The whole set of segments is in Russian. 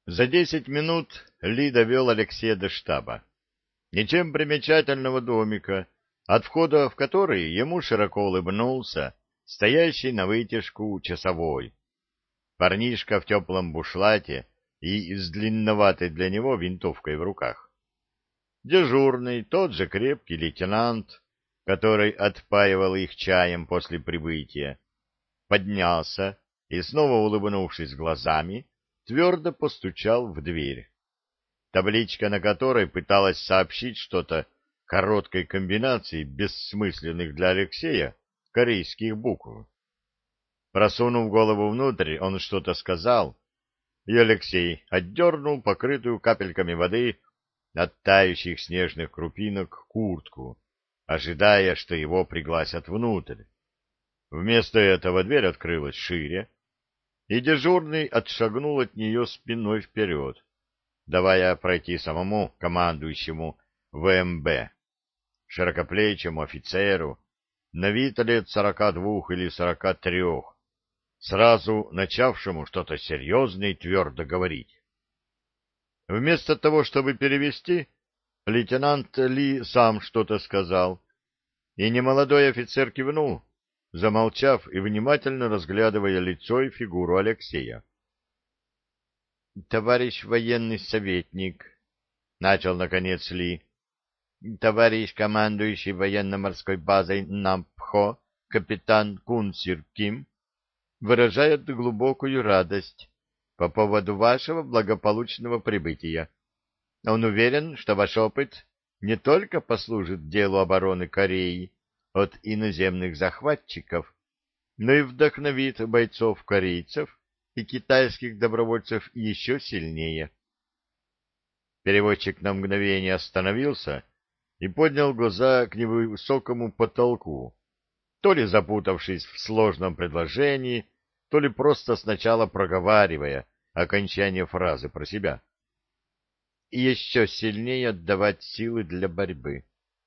За 10 минут Ли довел Алексея до штаба. Ничем примечательного домика, от входа в который ему широко улыбнулся стоящий на вытяжку часовой. Парнишка в теплом бушлате и с длинноватой для него винтовкой в руках. Дежурный, тот же крепкий лейтенант, который отпаивал их чаем после прибытия, поднялся и, снова улыбнувшись глазами, твердо постучал в дверь. Табличка на которой пыталась сообщить что-то короткой комбинацией бессмысленных для Алексея корейских букв. Просунув голову внутрь, он что-то сказал, и Алексей отдернул покрытую капельками воды от тающих снежных крупинок куртку, ожидая, что его пригласят внутрь. Вместо этого дверь открылась шире, и дежурный отшагнул от нее спиной вперед, давая пройти самому командующему ВМБ, широкоплечему офицеру, на вид лет 42 или 43, сразу начавшему что-то серьезное и твердо говорить. Вместо того, чтобы перевести, лейтенант Ли сам что-то сказал, и немолодой офицер кивнул, замолчав и внимательно разглядывая лицо и фигуру Алексея. — Товарищ военный советник, — начал наконец Ли, — товарищ командующий военно-морской базой Нампхо, капитан Кун Сир Ким, выражает глубокую радость по поводу вашего благополучного прибытия. Он уверен, что ваш опыт не только послужит делу обороны Кореи от иноземных захватчиков, но и вдохновит бойцов-корейцев и китайских добровольцев еще сильнее. Переводчик на мгновение остановился и поднял глаза к невысокому потолку, то ли запутавшись в сложном предложении, то ли просто сначала проговаривая окончание фразы про себя. И еще сильнее отдавать силы для борьбы.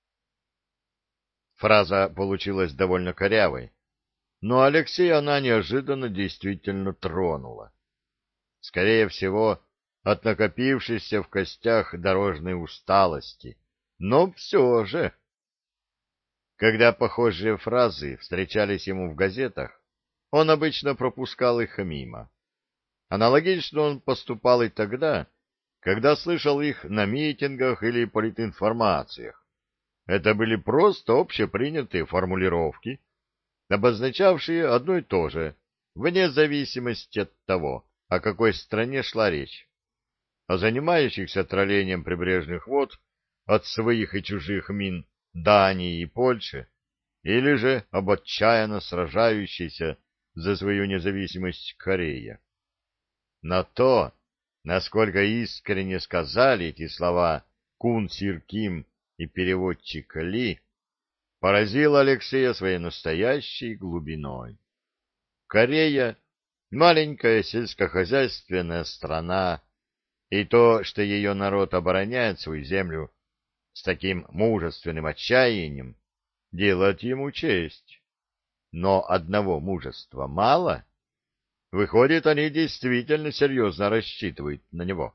Фраза получилась довольно корявой, но Алексея она неожиданно действительно тронула. Скорее всего, от накопившейся в костях дорожной усталости, но все же. Когда похожие фразы встречались ему в газетах, он обычно пропускал их мимо. Аналогично он поступал и тогда, когда слышал их на митингах или политинформациях. Это были просто общепринятые формулировки, обозначавшие одно и то же, вне зависимости от того, о какой стране шла речь. О занимающихся троллением прибрежных вод от своих и чужих мин Дании и Польши, или же об отчаянно сражающейся за свою независимость Корее. Но то, насколько искренне сказали эти слова Кун Сир Ким и переводчик Ли, поразило Алексея своей настоящей глубиной. Корея — маленькая сельскохозяйственная страна, и то, что ее народ обороняет свою землю с таким мужественным отчаянием, делает ему честь. Но одного мужества мало. Выходит, они действительно серьезно рассчитывают на него.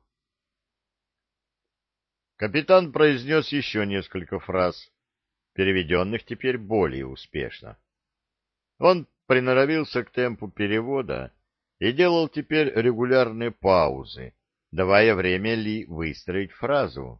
Капитан произнес еще несколько фраз, переведенных теперь более успешно. Он приноровился к темпу перевода и делал теперь регулярные паузы, давая время Ли выстроить фразу.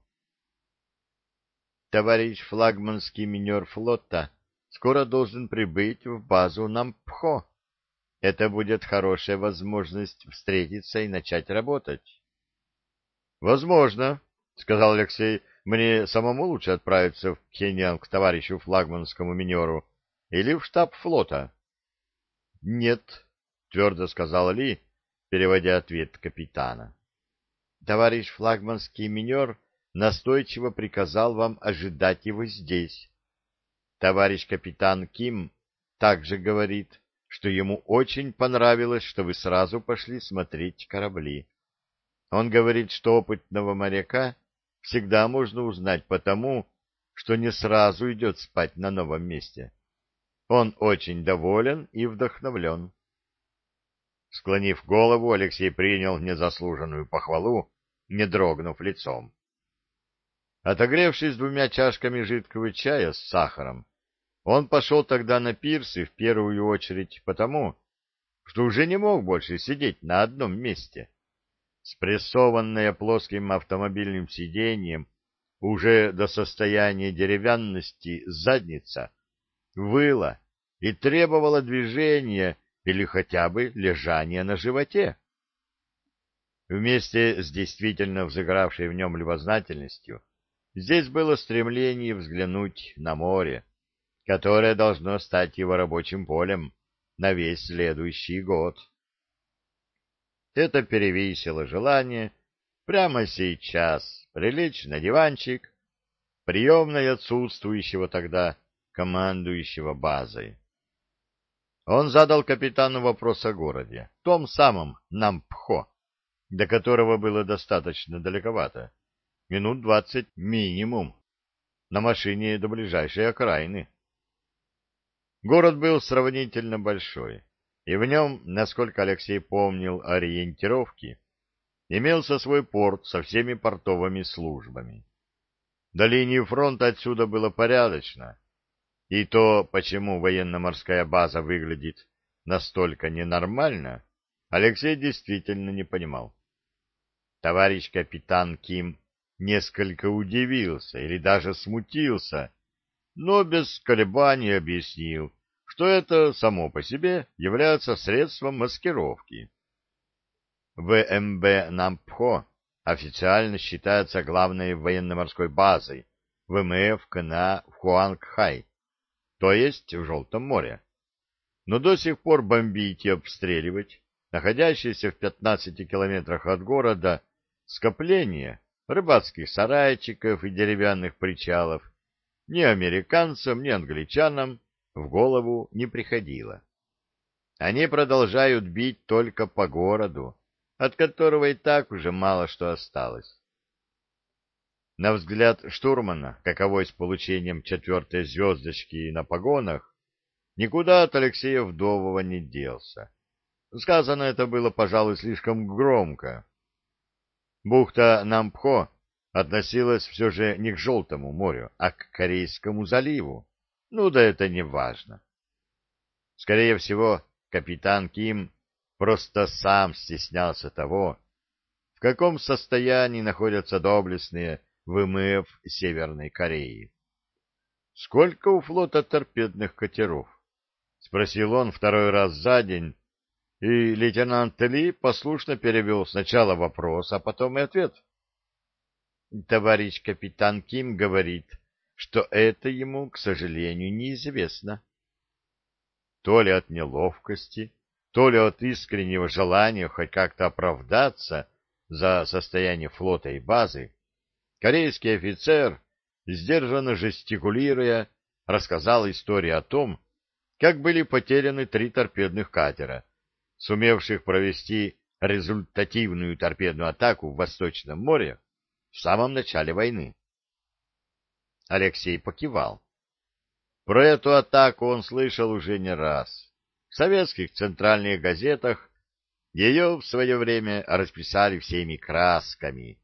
Товарищ флагманский минер флота скоро должен прибыть в базу Нампхо. Это будет хорошая возможность встретиться и начать работать. — Возможно, — сказал Алексей, — мне самому лучше отправиться в Пхеньян к товарищу флагманскому минеру или в штаб флота. — Нет, — твердо сказал Ли, переводя ответ капитана. — Товарищ флагманский минер настойчиво приказал вам ожидать его здесь. Товарищ капитан Ким также говорит, что ему очень понравилось, что вы сразу пошли смотреть корабли. Он говорит, что опытного моряка всегда можно узнать по тому, что не сразу идет спать на новом месте. Он очень доволен и вдохновлен. Склонив голову, Алексей принял незаслуженную похвалу, не дрогнув лицом. Отогревшись 2 чашками жидкого чая с сахаром, он пошел тогда на пирс и в первую очередь потому, что уже не мог больше сидеть на одном месте. Спрессованная плоским автомобильным сиденьем уже до состояния деревянности задница выла и требовала движения или хотя бы лежания на животе. Вместе с действительно взыгравшей в нем любознательностью здесь было стремление взглянуть на море, которое должно стать его рабочим полем на весь следующий год. Это перевесило желание прямо сейчас прилечь на диванчик, приемной отсутствующего тогда командующего базой. Он задал капитану вопрос о городе, том самом Нампхо, до которого было достаточно далековато, минут 20 минимум, на машине до ближайшей окраины. Город был сравнительно большой, и в нем, насколько Алексей помнил ориентировки, имелся свой порт со всеми портовыми службами. До линии фронта отсюда было порядочно, и то, почему военно-морская база выглядит настолько ненормально, Алексей действительно не понимал. Товарищ капитан Ким несколько удивился или даже смутился, но без колебаний объяснил, что это само по себе является средством маскировки. ВМБ Нампхо официально считается главной военно-морской базой ВМФ КНА в Хуангхай, то есть в Желтом море. Но до сих пор бомбить и обстреливать находящиеся в 15 километрах от города скопления рыбацких сарайчиков и деревянных причалов ни американцам, ни англичанам в голову не приходило. Они продолжают бить только по городу, от которого и так уже мало что осталось. На взгляд штурмана, каковой с получением 4-й звездочки на погонах, никуда от Алексея Вдового не делся. Сказано это было, пожалуй, слишком громко. Бухта Нампхо относилась все же не к Желтому морю, а к Корейскому заливу. Ну да это не важно. Скорее всего, капитан Ким просто сам стеснялся того, в каком состоянии находятся доблестные ВМФ Северной Кореи. «Сколько у флота торпедных катеров?» — спросил он второй раз за день, и лейтенант Ли послушно перевел сначала вопрос, а потом и ответ. Товарищ капитан Ким говорит, что это ему, к сожалению, неизвестно. То ли от неловкости, то ли от искреннего желания хоть как-то оправдаться за состояние флота и базы, корейский офицер, сдержанно жестикулируя, рассказал историю о том, как были потеряны 3 торпедных катера, сумевших провести результативную торпедную атаку в Восточном море в самом начале войны. Алексей покивал. Про эту атаку он слышал уже не раз. В советских центральных газетах ее в свое время расписали всеми красками.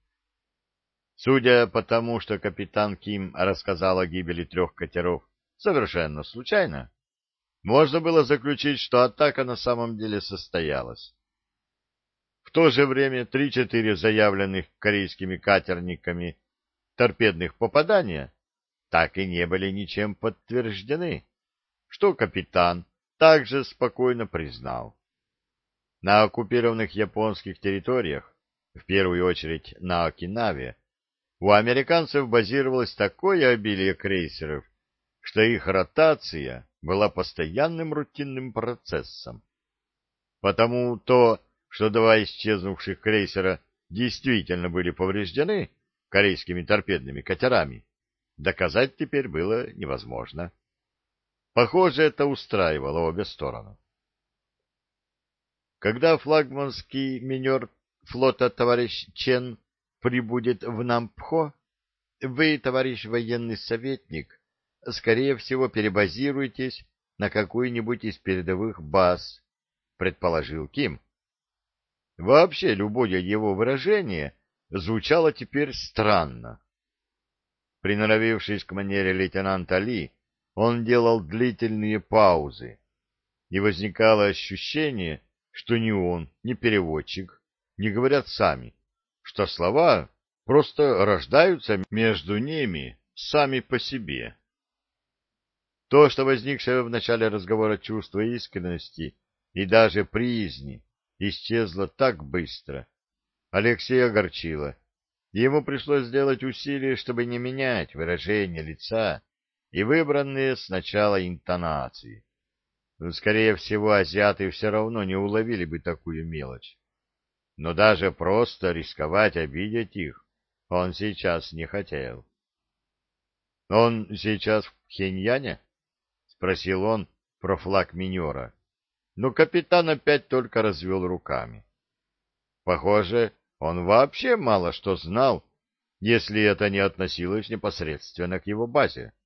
Судя по тому, что капитан Ким рассказал о гибели 3 катеров совершенно случайно, можно было заключить, что атака на самом деле состоялась. В то же время 3-4 заявленных корейскими катерниками торпедных попадания так и не были ничем подтверждены, что капитан также спокойно признал. На оккупированных японских территориях, в первую очередь на Окинаве, у американцев базировалось такое обилие крейсеров, что их ротация была постоянным рутинным процессом. Потому то, что 2 исчезнувших крейсера действительно были повреждены корейскими торпедными катерами, доказать теперь было невозможно. Похоже, это устраивало обе стороны. Когда флагманский минер флота товарищ Чен прибудет в Нампхо, вы, товарищ военный советник, скорее всего, перебазируетесь на какую-нибудь из передовых баз, предположил Ким, Вообще любое его выражение звучало теперь странно. Приноровившись к манере лейтенанта Ли, он делал длительные паузы, и возникало ощущение, что ни он, ни переводчик не говорят сами, что слова просто рождаются между ними сами по себе. То, что возникшее в начале разговора чувство искренности и даже приязни исчезло так быстро, Алексея огорчило. Ему пришлось сделать усилие, чтобы не менять выражение лица и выбранные сначала интонации. Скорее всего, азиаты все равно не уловили бы такую мелочь. Но даже просто рисковать обидеть их он сейчас не хотел. — Он сейчас в Пхеньяне? — спросил он про флаг минера. Но капитан опять только развел руками. Похоже, он вообще мало что знал, если это не относилось непосредственно к его базе.